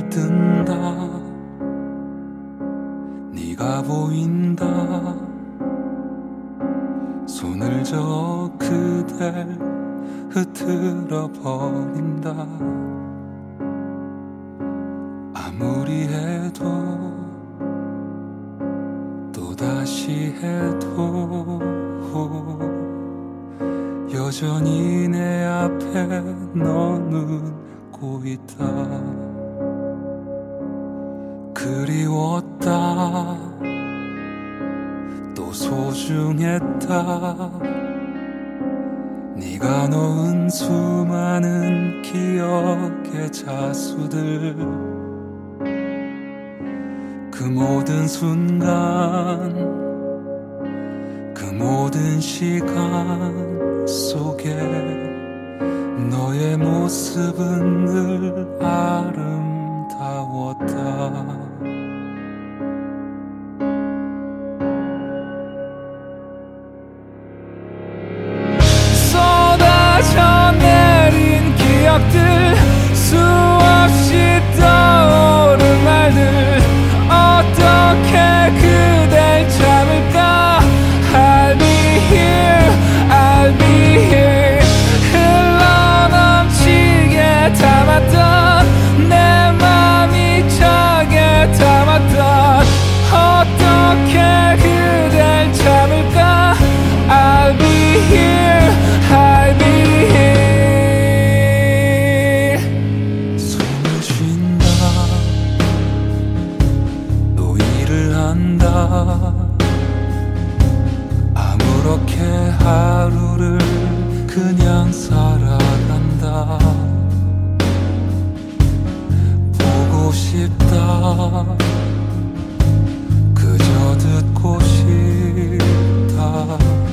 뜬다. 네가 보인다. 손을 저어 그댈 흐트러 버린다. 아무리 해도 또다시 해도 여전히 내 앞에 너는 고있다. 그리웠다. 또 소중했다. 네가 놓은 수많은 기억의 자수들, 그 모든 순간, 그 모든 시간 속에 너의 모습은 늘 아름다웠다. 쏟아져 내린 기억들, 수없이 떠오른 말들, 어떻게 그댈 참을까. I'll be here, I'll be here. 흘러넘치게 담았던 내 맘이 저게 담았던, 어떻게 그댈 참을까. I'll be here, I'll be here. 숨을 쉰다. 또 일을 한다. 아무렇게 하루를 그냥 살아간다. 보고 싶다. 그저 듣고 싶다.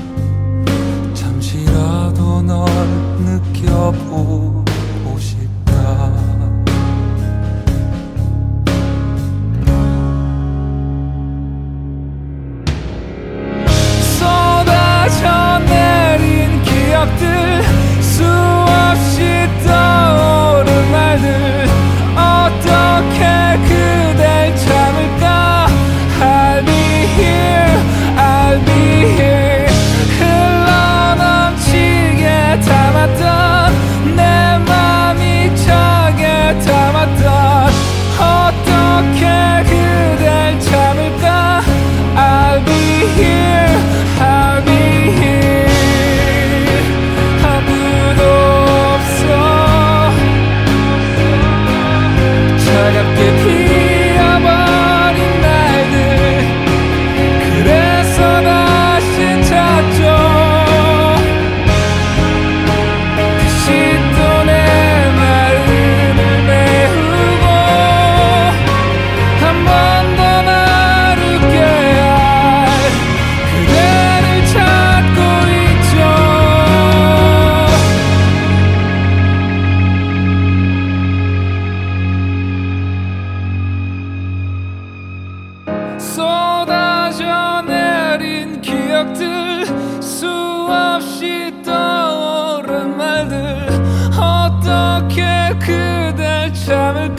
잠시라도 널 느껴보고 싶다. 쏟아져 내린 기억들, 수없이 떠오른 말들, 어떻게 그댈 참을까. I'll be here, I'll be here. 흘러넘치게 담았던 내 맘이 저게 담았던, 어떻게 그댈 참을까. I'll be here, I'll be here. 아무도 없어. 차갑게 피어버린 날들, 그래서 다시 찾죠. 다시 또 내 마음을 메우고 한 번 더 나를 웃게 할 그대를 찾고 있죠. 쏟아져 내린 기억들, 수없이 떠오른 말들, 어떻게 그댈 참을까.